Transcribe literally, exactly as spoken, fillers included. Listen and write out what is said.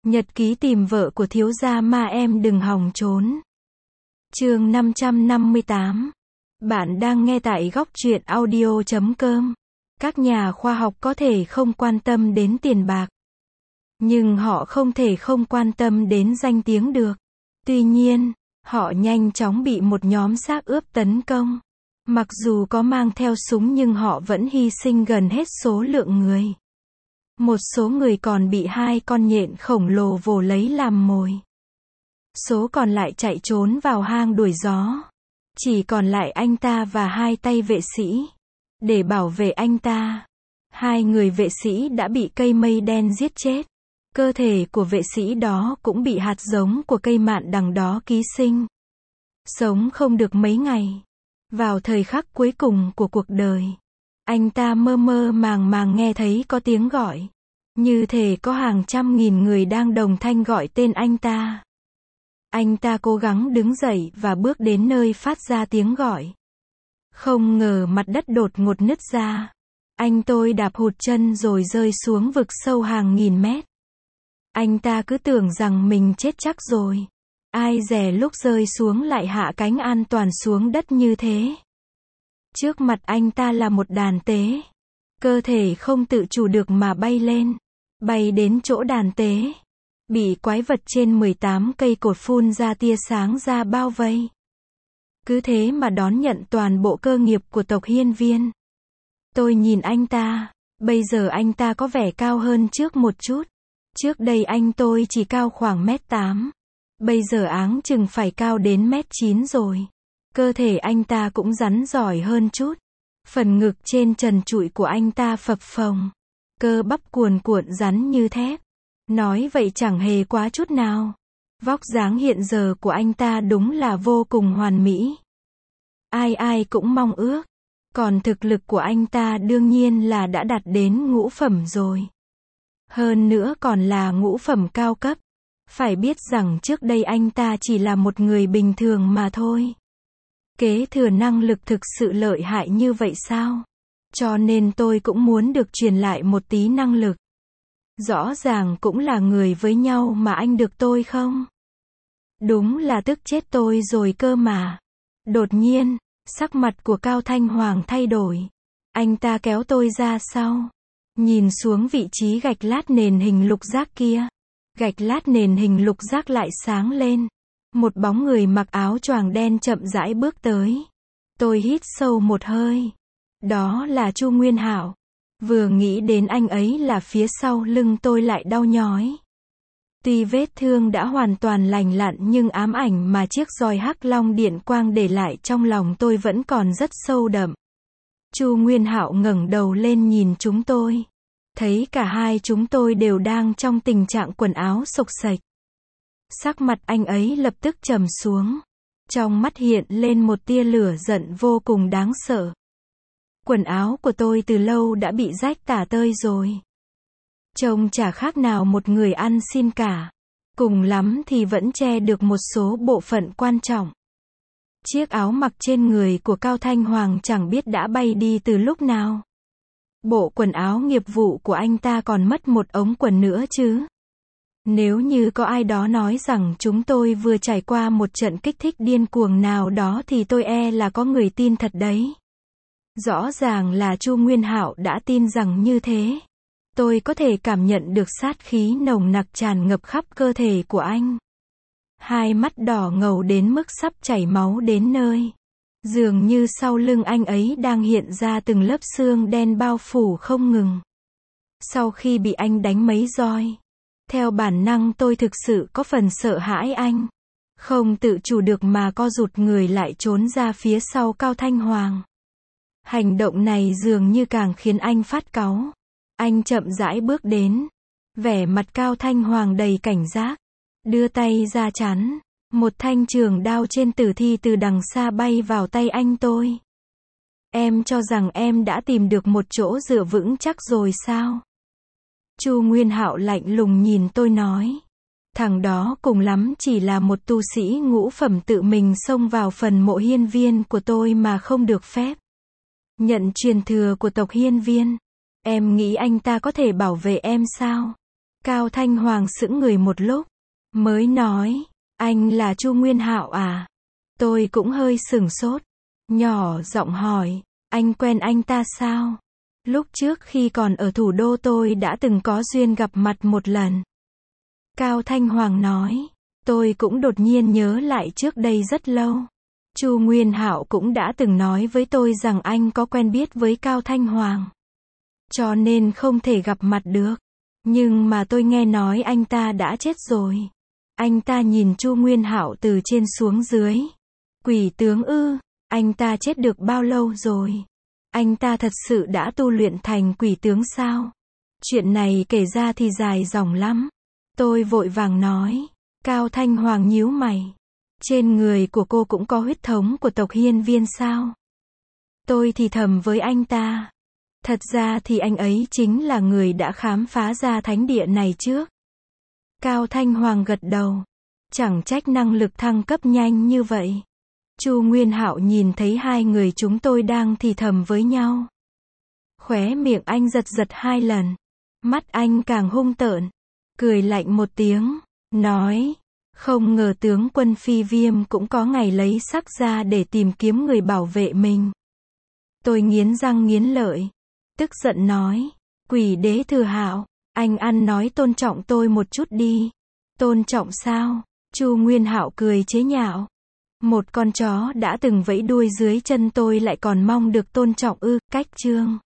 Nhật ký tìm vợ của thiếu gia ma em đừng hòng trốn. Chương năm trăm năm mươi tám. Bạn đang nghe tại góc truyện audio chấm com. Các nhà khoa học có thể không quan tâm đến tiền bạc, nhưng họ không thể không quan tâm đến danh tiếng được. Tuy nhiên, họ nhanh chóng bị một nhóm xác ướp tấn công. Mặc dù có mang theo súng nhưng họ vẫn hy sinh gần hết số lượng người. Một số người còn bị hai con nhện khổng lồ vồ lấy làm mồi. Số còn lại chạy trốn vào hang đuổi gió. Chỉ còn lại anh ta và hai tay vệ sĩ. Để bảo vệ anh ta, hai người vệ sĩ đã bị cây mây đen giết chết. Cơ thể của vệ sĩ đó cũng bị hạt giống của cây mạn đằng đó ký sinh. Sống không được mấy ngày. Vào thời khắc cuối cùng của cuộc đời, anh ta mơ mơ màng màng nghe thấy có tiếng gọi. Như thể có hàng trăm nghìn người đang đồng thanh gọi tên anh ta. Anh ta cố gắng đứng dậy và bước đến nơi phát ra tiếng gọi. Không ngờ mặt đất đột ngột nứt ra. Anh tôi đạp hụt chân rồi rơi xuống vực sâu hàng nghìn mét. Anh ta cứ tưởng rằng mình chết chắc rồi. Ai dè lúc rơi xuống lại hạ cánh an toàn xuống đất như thế. Trước mặt anh ta là một đàn tế. Cơ thể không tự chủ được mà bay lên. Bay đến chỗ đàn tế. Bị quái vật trên mười tám cây cột phun ra tia sáng ra bao vây. Cứ thế mà đón nhận toàn bộ cơ nghiệp của tộc Hiên Viên. Tôi nhìn anh ta. Bây giờ anh ta có vẻ cao hơn trước một chút. Trước đây anh tôi chỉ cao khoảng mét tám. Bây giờ áng chừng phải cao đến mét chín rồi. Cơ thể anh ta cũng rắn giỏi hơn chút. Phần ngực trên trần trụi của anh ta phập phồng. Cơ bắp cuồn cuộn rắn như thép. Nói vậy chẳng hề quá chút nào. Vóc dáng hiện giờ của anh ta đúng là vô cùng hoàn mỹ. Ai ai cũng mong ước. Còn thực lực của anh ta đương nhiên là đã đạt đến ngũ phẩm rồi. Hơn nữa còn là ngũ phẩm cao cấp. Phải biết rằng trước đây anh ta chỉ là một người bình thường mà thôi. Kế thừa năng lực thực sự lợi hại như vậy sao? Cho nên tôi cũng muốn được truyền lại một tí năng lực. Rõ ràng cũng là người với nhau mà anh được tôi không? Đúng là tức chết tôi rồi cơ mà. Đột nhiên, sắc mặt của Cao Thanh Hoàng thay đổi. Anh ta kéo tôi ra sau. Nhìn xuống vị trí gạch lát nền hình lục giác kia. Gạch lát nền hình lục giác lại sáng lên. Một bóng người mặc áo choàng đen chậm rãi bước tới. Tôi hít sâu một hơi. Đó là Chu Nguyên Hạo. Vừa nghĩ đến anh ấy là phía sau lưng tôi lại đau nhói. Tuy vết thương đã hoàn toàn lành lặn nhưng ám ảnh mà chiếc roi hắc long điện quang để lại trong lòng tôi vẫn còn rất sâu đậm. Chu Nguyên Hạo ngẩng đầu lên nhìn chúng tôi. Thấy cả hai chúng tôi đều đang trong tình trạng quần áo xộc xệch. Sắc mặt anh ấy lập tức trầm xuống. Trong mắt hiện lên một tia lửa giận vô cùng đáng sợ. Quần áo của tôi từ lâu đã bị rách tả tơi rồi. Trông chả khác nào một người ăn xin cả. Cùng lắm thì vẫn che được một số bộ phận quan trọng. Chiếc áo mặc trên người của Cao Thanh Hoàng chẳng biết đã bay đi từ lúc nào. Bộ quần áo nghiệp vụ của anh ta còn mất một ống quần nữa chứ. Nếu như có ai đó nói rằng chúng tôi vừa trải qua một trận kích thích điên cuồng nào đó thì tôi e là có người tin thật đấy. Rõ ràng là Chu Nguyên Hạo đã tin rằng như thế. Tôi có thể cảm nhận được sát khí nồng nặc tràn ngập khắp cơ thể của anh. Hai mắt đỏ ngầu đến mức sắp chảy máu đến nơi. Dường như sau lưng anh ấy đang hiện ra từng lớp xương đen bao phủ không ngừng. Sau khi bị anh đánh mấy roi, theo bản năng tôi thực sự có phần sợ hãi anh. Không tự chủ được mà co rụt người lại trốn ra phía sau Cao Thanh Hoàng. Hành động này dường như càng khiến anh phát cáu. Anh chậm rãi bước đến. Vẻ mặt Cao Thanh Hoàng đầy cảnh giác. Đưa tay ra chắn. Một thanh trường đao trên tử thi từ đằng xa bay vào tay anh tôi. Em cho rằng em đã tìm được một chỗ dựa vững chắc rồi sao? Chu Nguyên Hạo lạnh lùng nhìn tôi nói. Thằng đó cùng lắm chỉ là một tu sĩ ngũ phẩm tự mình xông vào phần mộ Hiên Viên của tôi mà không được phép. Nhận truyền thừa của tộc Hiên Viên. Em nghĩ anh ta có thể bảo vệ em sao? Cao Thanh Hoàng sững người một lúc, mới nói, anh là Chu Nguyên Hạo à? Tôi cũng hơi sửng sốt, nhỏ giọng hỏi, anh quen anh ta sao? Lúc trước khi còn ở thủ đô tôi đã từng có duyên gặp mặt một lần. Cao Thanh Hoàng nói, tôi cũng đột nhiên nhớ lại trước đây rất lâu. Chu Nguyên Hạo cũng đã từng nói với tôi rằng anh có quen biết với Cao Thanh Hoàng. Cho nên không thể gặp mặt được. Nhưng mà tôi nghe nói anh ta đã chết rồi. Anh ta nhìn Chu Nguyên Hạo từ trên xuống dưới. Quỷ tướng ư, anh ta chết được bao lâu rồi? Anh ta thật sự đã tu luyện thành quỷ tướng sao? Chuyện này kể ra thì dài dòng lắm. Tôi vội vàng nói. Cao Thanh Hoàng nhíu mày. Trên người của cô cũng có huyết thống của tộc Hiên Viên sao? Tôi thì thầm với anh ta. Thật ra thì anh ấy chính là người đã khám phá ra thánh địa này trước. Cao Thanh Hoàng gật đầu. Chẳng trách năng lực thăng cấp nhanh như vậy. Chu Nguyên Hạo nhìn thấy hai người chúng tôi đang thì thầm với nhau. Khóe miệng anh giật giật hai lần. Mắt anh càng hung tợn. Cười lạnh một tiếng. Nói. Không ngờ tướng quân Phi Viêm cũng có ngày lấy sắc ra để tìm kiếm người bảo vệ mình. Tôi nghiến răng nghiến lợi. Tức giận nói. Quỷ đế Thừa Hạo, anh ăn nói tôn trọng tôi một chút đi. Tôn trọng sao? Chu Nguyên Hạo cười chế nhạo. Một con chó đã từng vẫy đuôi dưới chân tôi lại còn mong được tôn trọng ư? Cách chương